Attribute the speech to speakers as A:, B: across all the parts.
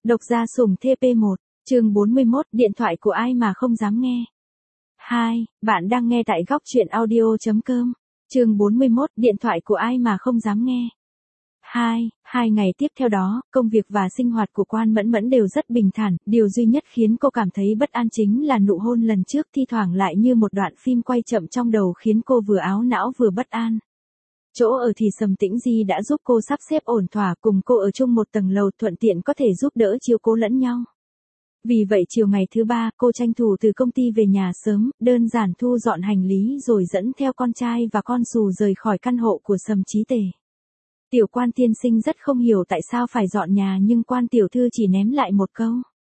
A: Độc gia sủng TP1, chương 41, điện thoại của ai mà không dám nghe. 2, bạn đang nghe tại góc truyện audio.com. Chương 41, điện thoại của ai mà không dám nghe. 2 ngày tiếp theo đó, công việc và sinh hoạt của Quan Mẫn Mẫn đều rất bình thản, điều duy nhất khiến cô cảm thấy bất an chính là nụ hôn lần trước thi thoảng lại như một đoạn phim quay chậm trong đầu khiến cô vừa áo não vừa bất an. Chỗ ở thì Sầm Tĩnh Di đã giúp cô sắp xếp ổn thỏa, cùng cô ở chung một tầng lầu thuận tiện có thể giúp đỡ chiếu cố lẫn nhau. Vì vậy chiều ngày thứ 3, cô tranh thủ từ công ty về nhà sớm, đơn giản thu dọn hành lý rồi dẫn theo con trai và con Sù rời khỏi căn hộ của Sầm Chí Tề. Tiểu Quan tiên sinh rất không hiểu tại sao phải dọn nhà, nhưng Quan tiểu thư chỉ ném lại một câu: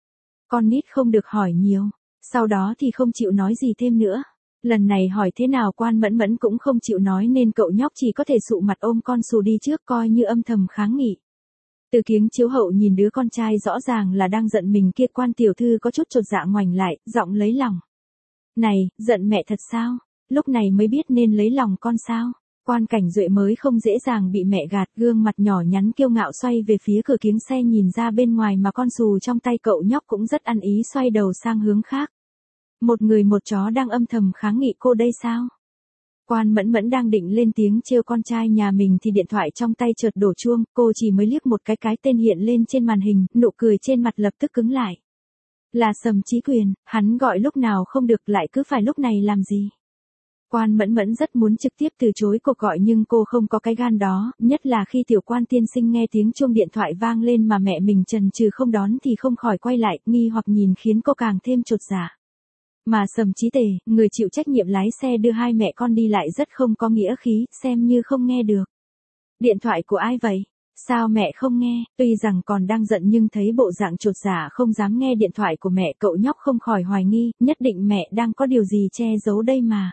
A: con nít không được hỏi nhiều. Sau đó thì không chịu nói gì thêm nữa. Lần này hỏi thế nào Quan Mẫn Mẫn cũng không chịu nói nên cậu nhóc chỉ có thể sụ mặt ôm con Sù đi trước, coi như âm thầm kháng nghị. Từ kiếng chiếu hậu nhìn đứa con trai rõ ràng là đang giận mình kia, Quan tiểu thư có chút chột dạ ngoảnh lại, giọng lấy lòng: này, giận mẹ thật sao? Lúc này mới biết nên lấy lòng con sao? Quan Cảnh Duệ mới không dễ dàng bị mẹ gạt, gương mặt nhỏ nhắn kiêu ngạo xoay về phía cửa kiếng xe nhìn ra bên ngoài, mà con Sù trong tay cậu nhóc cũng rất ăn ý xoay đầu sang hướng khác. Một người một chó đang âm thầm kháng nghị cô đây sao? Quan Mẫn Mẫn đang định lên tiếng trêu con trai nhà mình thì điện thoại trong tay chợt đổ chuông, cô chỉ mới liếc một cái tên hiện lên trên màn hình, nụ cười trên mặt lập tức cứng lại. Là Sầm Chí Quyền, hắn gọi lúc nào không được lại cứ phải lúc này làm gì? Quan Mẫn Mẫn rất muốn trực tiếp từ chối cuộc gọi nhưng cô không có cái gan đó, nhất là khi Tiểu Quan tiên sinh nghe tiếng chuông điện thoại vang lên mà mẹ mình chần chừ không đón thì không khỏi quay lại, nghi hoặc nhìn khiến cô càng thêm chột dạ. Mà Sầm Chí Tề, người chịu trách nhiệm lái xe đưa hai mẹ con đi lại rất không có nghĩa khí, xem như không nghe được. Điện thoại của ai vậy? Sao mẹ không nghe? Tuy rằng còn đang giận nhưng thấy bộ dạng chột dạ không dám nghe điện thoại của mẹ, cậu nhóc không khỏi hoài nghi, nhất định mẹ đang có điều gì che giấu đây mà.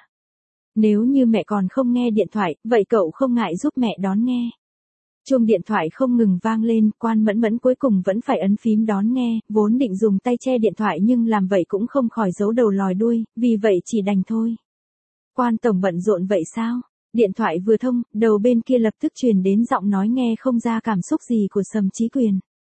A: Nếu như mẹ còn không nghe điện thoại, vậy cậu không ngại giúp mẹ đón nghe. Chuông điện thoại không ngừng vang lên, Quan Mẫn Mẫn cuối cùng vẫn phải ấn phím đón nghe, vốn định dùng tay che điện thoại nhưng làm vậy cũng không khỏi giấu đầu lòi đuôi, vì vậy chỉ đành thôi. Quan tổng bận rộn vậy sao? Điện thoại vừa thông, đầu bên kia lập tức truyền đến giọng nói nghe không ra cảm xúc gì của Sầm Chí Quyền.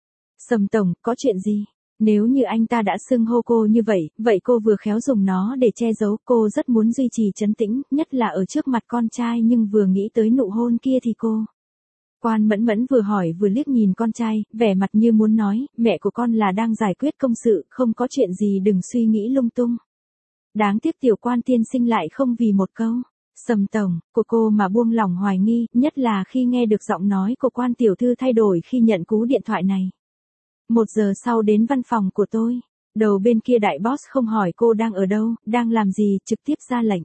A: Sầm tổng, có chuyện gì? Nếu như anh ta đã xưng hô cô như vậy, vậy cô vừa khéo dùng nó để che giấu, cô rất muốn duy trì trấn tĩnh, nhất là ở trước mặt con trai, nhưng vừa nghĩ tới nụ hôn kia thì cô. Quan Mẫn Mẫn vừa hỏi vừa liếc nhìn con trai, vẻ mặt như muốn nói, mẹ của con là đang giải quyết công sự, không có chuyện gì đừng suy nghĩ lung tung. Đáng tiếc Tiểu Quan tiên sinh lại không vì một câu Sầm tổng của cô mà buông lỏng hoài nghi, nhất là khi nghe được giọng nói của Quan tiểu thư thay đổi khi nhận cú điện thoại này. 1 giờ sau đến văn phòng của tôi, đầu bên kia đại boss không hỏi cô đang ở đâu, đang làm gì, trực tiếp ra lệnh.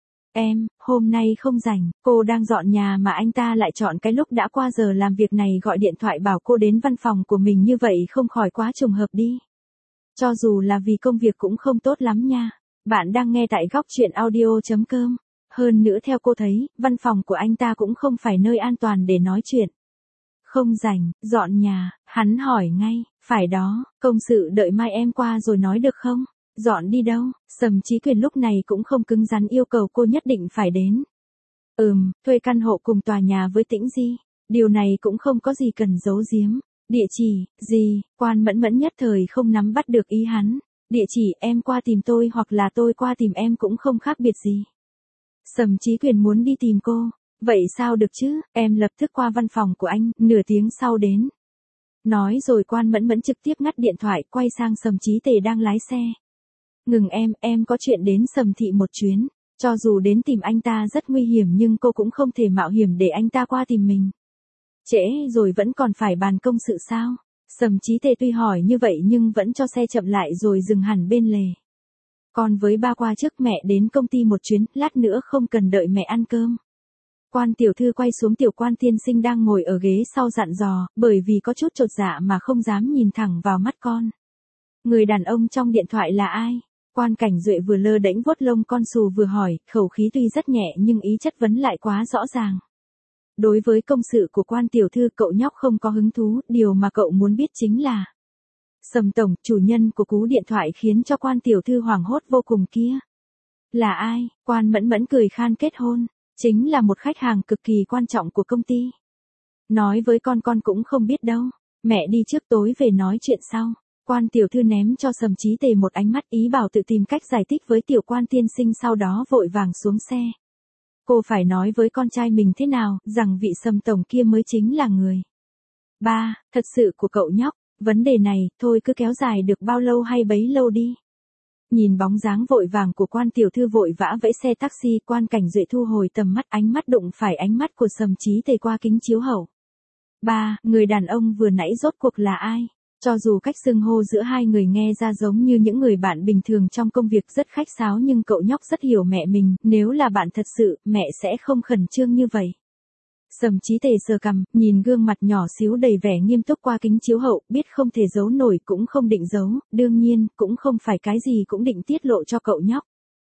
A: Em, hôm nay không rảnh, cô đang dọn nhà mà anh ta lại chọn cái lúc đã qua giờ làm việc này gọi điện thoại bảo cô đến văn phòng của mình, như vậy không khỏi quá trùng hợp đi. Cho dù là vì công việc cũng không tốt lắm nha. Bạn đang nghe tại góc truyện audio.com. Hơn nữa theo cô thấy, văn phòng của anh ta cũng không phải nơi an toàn để nói chuyện. Không rảnh, dọn nhà, hắn hỏi ngay, phải đó, công sự đợi mai em qua rồi nói được không? Dọn đi đâu? Sầm Chí Quyền lúc này cũng không cứng rắn yêu cầu cô nhất định phải đến. Thuê căn hộ cùng tòa nhà với Tĩnh Di. Điều này cũng không có gì cần giấu giếm. Địa chỉ, gì? Quan Mẫn Mẫn nhất thời không nắm bắt được ý hắn. Địa chỉ em qua tìm tôi hoặc là tôi qua tìm em cũng không khác biệt gì. Sầm Chí Quyền muốn đi tìm cô. Vậy sao được chứ, em lập tức qua văn phòng của anh, nửa tiếng sau đến. Nói rồi Quan Mẫn Mẫn trực tiếp ngắt điện thoại, quay sang Sầm Chí Tề đang lái xe. Ngừng em có chuyện đến Sầm thị một chuyến. Cho dù đến tìm anh ta rất nguy hiểm nhưng cô cũng không thể mạo hiểm để anh ta qua tìm mình. Trễ rồi vẫn còn phải bàn công sự sao? Sầm Chí Tề tuy hỏi như vậy nhưng vẫn cho xe chậm lại rồi dừng hẳn bên lề. Con với ba qua trước mẹ đến công ty một chuyến, lát nữa không cần đợi mẹ ăn cơm. Quan tiểu thư quay xuống Tiểu Quan tiên sinh đang ngồi ở ghế sau dặn dò, bởi vì có chút chột dạ mà không dám nhìn thẳng vào mắt con. Người đàn ông trong điện thoại là ai? Quan Cảnh Duệ vừa lơ đễnh vuốt lông con Sù vừa hỏi, khẩu khí tuy rất nhẹ nhưng ý chất vấn lại quá rõ ràng. Đối với công sự của Quan tiểu thư cậu nhóc không có hứng thú, điều mà cậu muốn biết chính là Sầm tổng, chủ nhân của cú điện thoại khiến cho Quan tiểu thư hoảng hốt vô cùng kia. Là ai? Quan Mẫn Mẫn cười khan kết hôn. Chính là một khách hàng cực kỳ quan trọng của công ty. Nói với con cũng không biết đâu. Mẹ đi trước tối về nói chuyện sau. Quan tiểu thư ném cho Sầm Chí Tề một ánh mắt ý bảo tự tìm cách giải thích với tiểu quan tiên sinh, sau đó vội vàng xuống xe. Cô phải nói với con trai mình thế nào, rằng vị Sầm tổng kia mới chính là người. Ba, thật sự của cậu nhóc, vấn đề này, thôi cứ kéo dài được bao lâu hay bấy lâu đi. Nhìn bóng dáng vội vàng của quan tiểu thư vội vã vẫy xe taxi, Quan Cảnh Duệ thu hồi tầm mắt, ánh mắt đụng phải ánh mắt của Sầm Chí Tề qua kính chiếu hậu. Ba, người đàn ông vừa nãy rốt cuộc là ai? Cho dù cách xưng hô giữa hai người nghe ra giống như những người bạn bình thường trong công việc rất khách sáo, nhưng cậu nhóc rất hiểu mẹ mình, nếu là bạn thật sự, mẹ sẽ không khẩn trương như vậy. Sầm Chí Tề sờ cằm, nhìn gương mặt nhỏ xíu đầy vẻ nghiêm túc qua kính chiếu hậu, biết không thể giấu nổi cũng không định giấu, đương nhiên, cũng không phải cái gì cũng định tiết lộ cho cậu nhóc.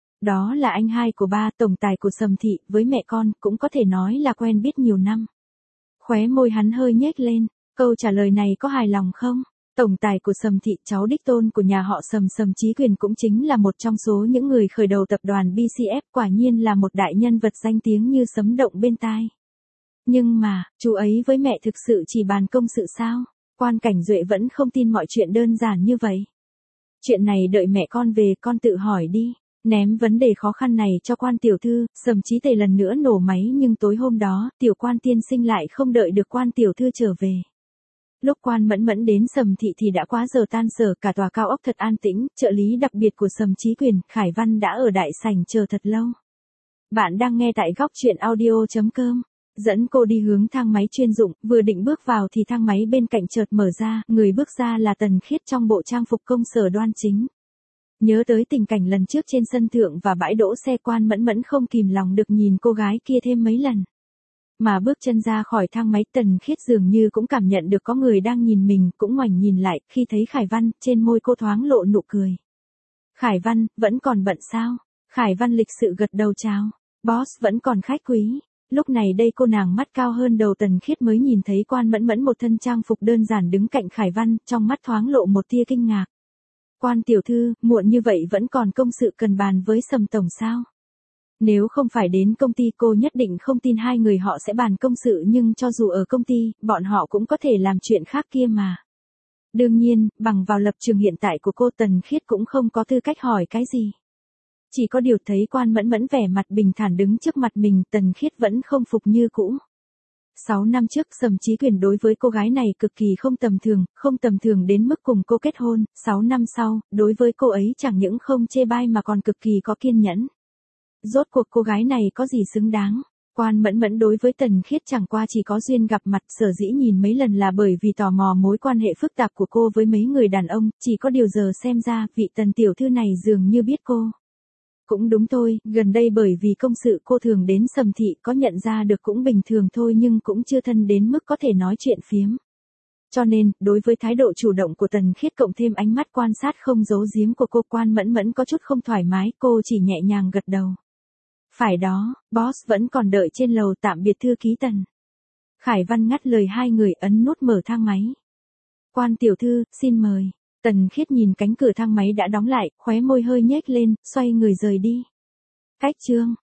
A: Đó là anh hai của ba, tổng tài của Sầm thị, với mẹ con, cũng có thể nói là quen biết nhiều năm. Khóe môi hắn hơi nhếch lên, câu trả lời này có hài lòng không? Tổng tài của Sầm thị, cháu đích tôn của nhà họ Sầm, Sầm Chí Quyền cũng chính là một trong số những người khởi đầu tập đoàn BCF, quả nhiên là một đại nhân vật danh tiếng như sấm động bên tai. Nhưng mà, chú ấy với mẹ thực sự chỉ bàn công sự sao? Quan Cảnh Duệ vẫn không tin mọi chuyện đơn giản như vậy. Chuyện này đợi mẹ con về, con tự hỏi đi. Ném vấn đề khó khăn này cho quan tiểu thư, Sầm Chí Tề lần nữa nổ máy, nhưng tối hôm đó, tiểu quan tiên sinh lại không đợi được quan tiểu thư trở về. Lúc Quan Mẫn Mẫn đến Sầm thị thì đã quá giờ tan sở, cả tòa cao ốc thật an tĩnh, trợ lý đặc biệt của Sầm Chí Quyền, Khải Văn đã ở đại sảnh chờ thật lâu. Bạn đang nghe tại góc truyện audio.com. Dẫn cô đi hướng thang máy chuyên dụng, vừa định bước vào thì thang máy bên cạnh chợt mở ra, người bước ra là Tần Khiết trong bộ trang phục công sở đoan chính. Nhớ tới tình cảnh lần trước trên sân thượng và bãi đỗ xe, Quan Mẫn Mẫn không kìm lòng được nhìn cô gái kia thêm mấy lần. Mà bước chân ra khỏi thang máy, Tần Khiết dường như cũng cảm nhận được có người đang nhìn mình, cũng ngoảnh nhìn lại, khi thấy Khải Văn, trên môi cô thoáng lộ nụ cười. Khải Văn, vẫn còn bận sao? Khải Văn lịch sự gật đầu chào. Boss vẫn còn khách quý. Lúc này đây cô nàng mắt cao hơn đầu Tần Khiết mới nhìn thấy Quan Mẫn Mẫn một thân trang phục đơn giản đứng cạnh Khải Văn, trong mắt thoáng lộ một tia kinh ngạc. Quan tiểu thư, muộn như vậy vẫn còn công sự cần bàn với Sầm tổng sao? Nếu không phải đến công ty cô nhất định không tin hai người họ sẽ bàn công sự, nhưng cho dù ở công ty, bọn họ cũng có thể làm chuyện khác kia mà. Đương nhiên, bằng vào lập trường hiện tại của cô, Tần Khiết cũng không có tư cách hỏi cái gì. Chỉ có điều thấy Quan Mẫn Mẫn vẻ mặt bình thản đứng trước mặt mình, Tần Khiết vẫn không phục như cũ. 6 năm trước, Sầm Chí Quyền đối với cô gái này cực kỳ không tầm thường đến mức cùng cô kết hôn. 6 năm sau, đối với cô ấy chẳng những không chê bai mà còn cực kỳ có kiên nhẫn. Rốt cuộc cô gái này có gì xứng đáng? Quan Mẫn Mẫn đối với Tần Khiết chẳng qua chỉ có duyên gặp mặt, sở dĩ nhìn mấy lần là bởi vì tò mò mối quan hệ phức tạp của cô với mấy người đàn ông, chỉ có điều giờ xem ra, vị Tần tiểu thư này dường như biết cô. Cũng đúng thôi, gần đây bởi vì công sự cô thường đến Sầm thị, có nhận ra được cũng bình thường thôi, nhưng cũng chưa thân đến mức có thể nói chuyện phiếm. Cho nên, đối với thái độ chủ động của Tần Khiết cộng thêm ánh mắt quan sát không giấu giếm của cô, Quan Mẫn Mẫn có chút không thoải mái, cô chỉ nhẹ nhàng gật đầu. Phải đó, boss vẫn còn đợi trên lầu, tạm biệt thư ký Tần. Khải Văn ngắt lời hai người, ấn nút mở thang máy. Quan tiểu thư, xin mời. Tần Khiết nhìn cánh cửa thang máy đã đóng lại, khóe môi hơi nhếch lên, xoay người rời đi. Cách chương.